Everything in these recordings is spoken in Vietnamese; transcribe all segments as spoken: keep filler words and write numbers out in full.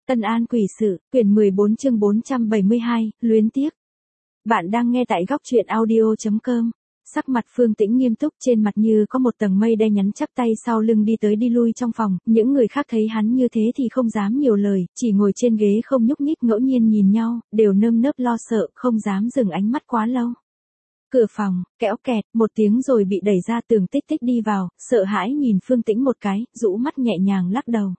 Tân An quỷ sự, quyển mười bốn chương bốn trăm bảy mươi hai, luyến tiếc. Bạn đang nghe tại góc truyện audio chấm com. Sắc mặt Phương Tĩnh nghiêm túc, trên mặt như có một tầng mây đen, nhắn chắp tay sau lưng đi tới đi lui trong phòng, những người khác thấy hắn như thế thì không dám nhiều lời, chỉ ngồi trên ghế không nhúc nhích, ngẫu nhiên nhìn nhau, đều nơm nớp lo sợ, không dám dừng ánh mắt quá lâu. Cửa phòng, kẽo kẹt, một tiếng rồi bị đẩy ra, Tường Tích Tích đi vào, sợ hãi nhìn Phương Tĩnh một cái, rũ mắt nhẹ nhàng lắc đầu.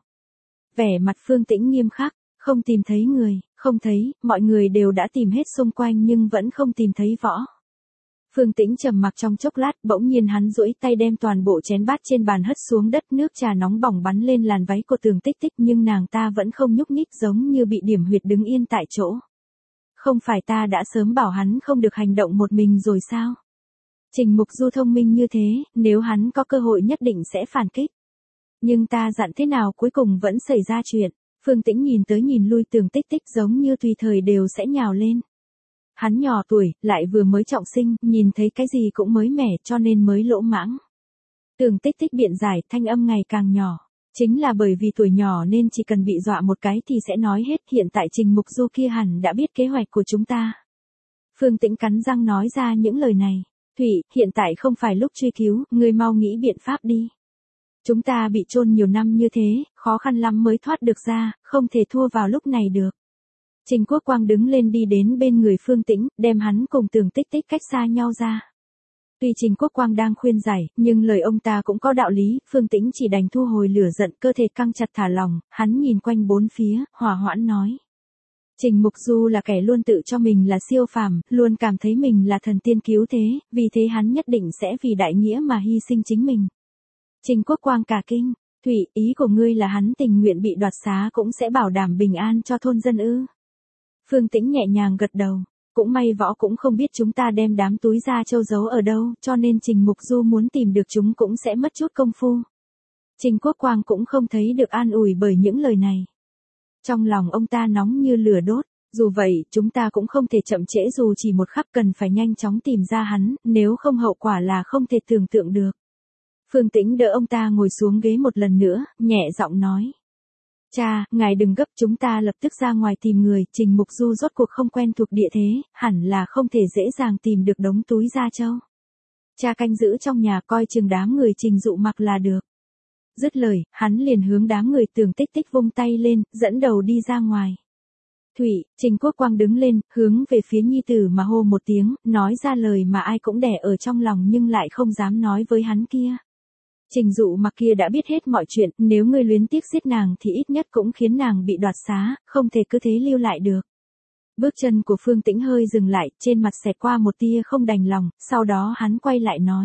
Vẻ mặt Phương Tĩnh nghiêm khắc, không tìm thấy người, không thấy, mọi người đều đã tìm hết xung quanh nhưng vẫn không tìm thấy võ. Phương Tĩnh trầm mặc trong chốc lát, bỗng nhiên hắn duỗi tay đem toàn bộ chén bát trên bàn hất xuống đất, nước trà nóng bỏng bắn lên làn váy của Tường Tích Tích nhưng nàng ta vẫn không nhúc nhích, giống như bị điểm huyệt đứng yên tại chỗ. Không phải ta đã sớm bảo hắn không được hành động một mình rồi sao? Trình Mục Du thông minh như thế, nếu hắn có cơ hội nhất định sẽ phản kích. Nhưng ta dặn thế nào cuối cùng vẫn xảy ra chuyện. Phương Tĩnh nhìn tới nhìn lui, Tường Tích Tích giống như tùy thời đều sẽ nhào lên. Hắn nhỏ tuổi, lại vừa mới trọng sinh, nhìn thấy cái gì cũng mới mẻ cho nên mới lỗ mãng. Tường Tích Tích biện giải, thanh âm ngày càng nhỏ. Chính là bởi vì tuổi nhỏ nên chỉ cần bị dọa một cái thì sẽ nói hết, hiện tại Trình Mục Du kia hẳn đã biết kế hoạch của chúng ta. Phương Tĩnh cắn răng nói ra những lời này. Thủy, hiện tại không phải lúc truy cứu, ngươi mau nghĩ biện pháp đi. Chúng ta bị chôn nhiều năm như thế, khó khăn lắm mới thoát được ra, không thể thua vào lúc này được. Trình Quốc Quang đứng lên đi đến bên người Phương Tĩnh, đem hắn cùng Tường Tích Tích cách xa nhau ra. Tuy Trình Quốc Quang đang khuyên giải, nhưng lời ông ta cũng có đạo lý, Phương Tĩnh chỉ đành thu hồi lửa giận, cơ thể căng chặt thả lỏng, hắn nhìn quanh bốn phía, hòa hoãn nói. Trình Mục Du là kẻ luôn tự cho mình là siêu phàm, luôn cảm thấy mình là thần tiên cứu thế, vì thế hắn nhất định sẽ vì đại nghĩa mà hy sinh chính mình. Trình Quốc Quang cả kinh, Thủy, ý của ngươi là hắn tình nguyện bị đoạt xá cũng sẽ bảo đảm bình an cho thôn dân ư? Phương Tĩnh nhẹ nhàng gật đầu, cũng may võ cũng không biết chúng ta đem đám túi da châu giấu ở đâu, cho nên Trình Mục Du muốn tìm được chúng cũng sẽ mất chút công phu. Trình Quốc Quang cũng không thấy được an ủi bởi những lời này. Trong lòng ông ta nóng như lửa đốt, dù vậy, chúng ta cũng không thể chậm trễ dù chỉ một khắc, cần phải nhanh chóng tìm ra hắn, nếu không hậu quả là không thể tưởng tượng được. Phương Tĩnh đỡ ông ta ngồi xuống ghế một lần nữa, nhẹ giọng nói. Cha, ngài đừng gấp, chúng ta lập tức ra ngoài tìm người, Trình Mục Du rốt cuộc không quen thuộc địa thế, hẳn là không thể dễ dàng tìm được đống túi da trâu. Cha canh giữ trong nhà coi chừng đám người Trình Dụ Mặc là được. Dứt lời, hắn liền hướng đám người Tường Tích Tích vung tay lên, dẫn đầu đi ra ngoài. Thủy, Trình Quốc Quang đứng lên, hướng về phía nhi tử mà hô một tiếng, nói ra lời mà ai cũng đè ở trong lòng nhưng lại không dám nói với hắn kia. Trình Dụ Mặc kia đã biết hết mọi chuyện, nếu ngươi luyến tiếc giết nàng thì ít nhất cũng khiến nàng bị đoạt xá, không thể cứ thế lưu lại được. Bước chân của Phương Tĩnh hơi dừng lại, trên mặt xẹt qua một tia không đành lòng, sau đó hắn quay lại nói.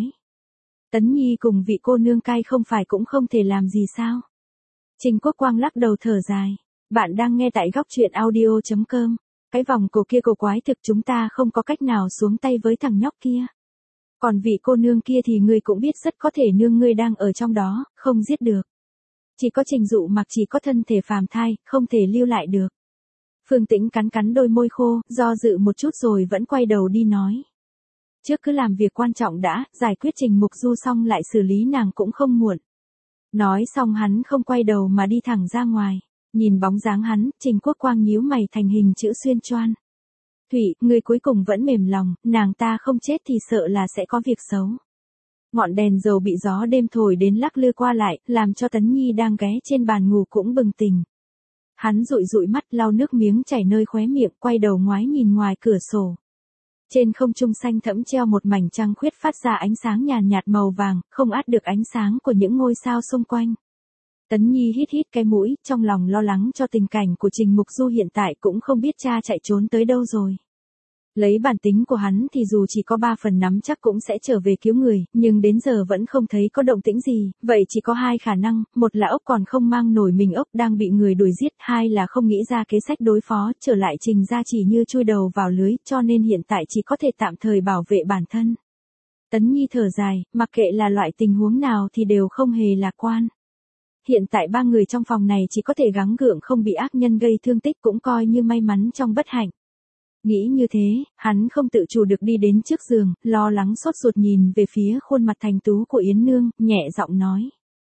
Tấn Nhi cùng vị cô nương cai không phải cũng không thể làm gì sao? Trình Quốc Quang lắc đầu thở dài. Bạn đang nghe tại góc truyện audio chấm com. Cái vòng cổ kia cổ quái thực, chúng ta không có cách nào xuống tay với thằng nhóc kia. Còn vị cô nương kia thì ngươi cũng biết rất có thể nương ngươi đang ở trong đó, không giết được. Chỉ có Trình Dụ Mặc chỉ có thân thể phàm thai, không thể lưu lại được. Phương Tĩnh cắn cắn đôi môi khô, do dự một chút rồi vẫn quay đầu đi nói. Trước cứ làm việc quan trọng đã, giải quyết Trình Mục Du xong lại xử lý nàng cũng không muộn. Nói xong hắn không quay đầu mà đi thẳng ra ngoài. Nhìn bóng dáng hắn, Trình Quốc Quang nhíu mày thành hình chữ xuyên choan. Thủy, ngươi cuối cùng vẫn mềm lòng, nàng ta không chết thì sợ là sẽ có việc xấu. Ngọn đèn dầu bị gió đêm thổi đến lắc lư qua lại, làm cho Tấn Nhi đang ghé trên bàn ngủ cũng bừng tỉnh. Hắn dụi dụi mắt, lau nước miếng chảy nơi khóe miệng, quay đầu ngoái nhìn ngoài cửa sổ. Trên không trung xanh thẫm treo một mảnh trăng khuyết phát ra ánh sáng nhàn nhạt màu vàng, không át được ánh sáng của những ngôi sao xung quanh. Tấn Nhi hít hít cái mũi, trong lòng lo lắng cho tình cảnh của Trình Mục Du hiện tại, cũng không biết cha chạy trốn tới đâu rồi. Lấy bản tính của hắn thì dù chỉ có ba phần nắm chắc cũng sẽ trở về cứu người, nhưng đến giờ vẫn không thấy có động tĩnh gì, vậy chỉ có hai khả năng, một là ốc còn không mang nổi mình ốc đang bị người đuổi giết, hai là không nghĩ ra kế sách đối phó, trở lại Trình gia chỉ như chui đầu vào lưới, cho nên hiện tại chỉ có thể tạm thời bảo vệ bản thân. Tấn Nhi thở dài, mặc kệ là loại tình huống nào thì đều không hề lạc quan. Hiện tại ba người trong phòng này chỉ có thể gắng gượng không bị ác nhân gây thương tích, cũng coi như may mắn trong bất hạnh. Nghĩ như thế, hắn không tự chủ được đi đến trước giường, lo lắng sốt ruột nhìn về phía khuôn mặt thành tú của Yến Nương, nhẹ giọng nói.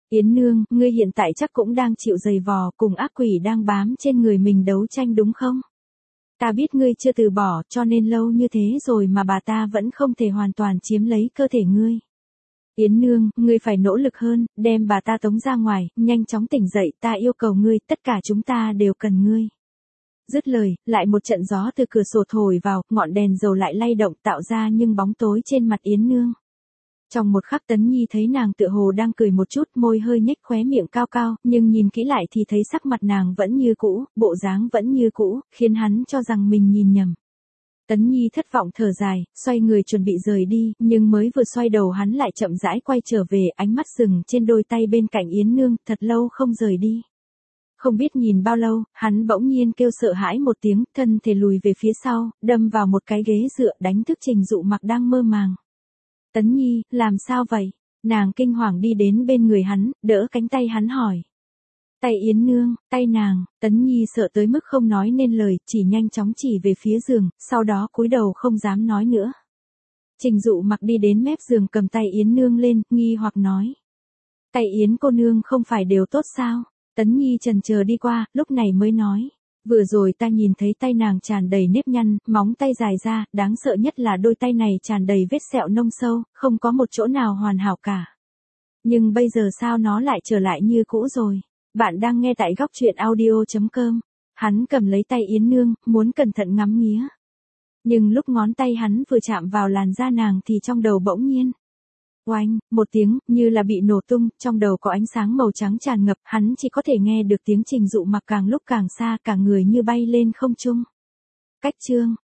Yến Nương, ngươi hiện tại chắc cũng đang chịu giày vò cùng ác quỷ đang bám trên người mình đấu tranh đúng không? Ta biết ngươi chưa từ bỏ cho nên lâu như thế rồi mà bà ta vẫn không thể hoàn toàn chiếm lấy cơ thể ngươi. Yến Nương, ngươi phải nỗ lực hơn, đem bà ta tống ra ngoài, nhanh chóng tỉnh dậy, ta yêu cầu ngươi, tất cả chúng ta đều cần ngươi. Dứt lời, lại một trận gió từ cửa sổ thổi vào, ngọn đèn dầu lại lay động tạo ra nhưng bóng tối trên mặt Yến Nương. Trong một khắc Tấn Nhi thấy nàng tựa hồ đang cười một chút, môi hơi nhếch khóe miệng cao cao, nhưng nhìn kỹ lại thì thấy sắc mặt nàng vẫn như cũ, bộ dáng vẫn như cũ, khiến hắn cho rằng mình nhìn nhầm. Tấn Nhi thất vọng thở dài, xoay người chuẩn bị rời đi, nhưng mới vừa xoay đầu hắn lại chậm rãi quay trở về, ánh mắt dừng trên đôi tay bên cạnh Yến Nương, thật lâu không rời đi. Không biết nhìn bao lâu, hắn bỗng nhiên kêu sợ hãi một tiếng, thân thể lùi về phía sau, đâm vào một cái ghế dựa đánh thức Trình Dụ Mặc đang mơ màng. Tấn Nhi, làm sao vậy? Nàng kinh hoàng đi đến bên người hắn, đỡ cánh tay hắn hỏi. Tay Yến Nương, tay nàng, Tấn Nhi sợ tới mức không nói nên lời, chỉ nhanh chóng chỉ về phía giường, sau đó cúi đầu không dám nói nữa. Trình Dụ Mặc đi đến mép giường cầm tay Yến Nương lên, nghi hoặc nói. Tay Yến cô nương không phải đều tốt sao? Tấn Nhi chần chờ đi qua, lúc này mới nói. Vừa rồi ta nhìn thấy tay nàng tràn đầy nếp nhăn, móng tay dài ra, đáng sợ nhất là đôi tay này tràn đầy vết sẹo nông sâu, không có một chỗ nào hoàn hảo cả. Nhưng bây giờ sao nó lại trở lại như cũ rồi? Bạn đang nghe tại góc truyện audio chấm com. Hắn cầm lấy tay Yến Nương, muốn cẩn thận ngắm nghía. Nhưng lúc ngón tay hắn vừa chạm vào làn da nàng thì trong đầu bỗng nhiên. Oanh, một tiếng, như là bị nổ tung, trong đầu có ánh sáng màu trắng tràn ngập, hắn chỉ có thể nghe được tiếng Trình Dụ Mặc càng lúc càng xa, cả người như bay lên không trung. Cách chương.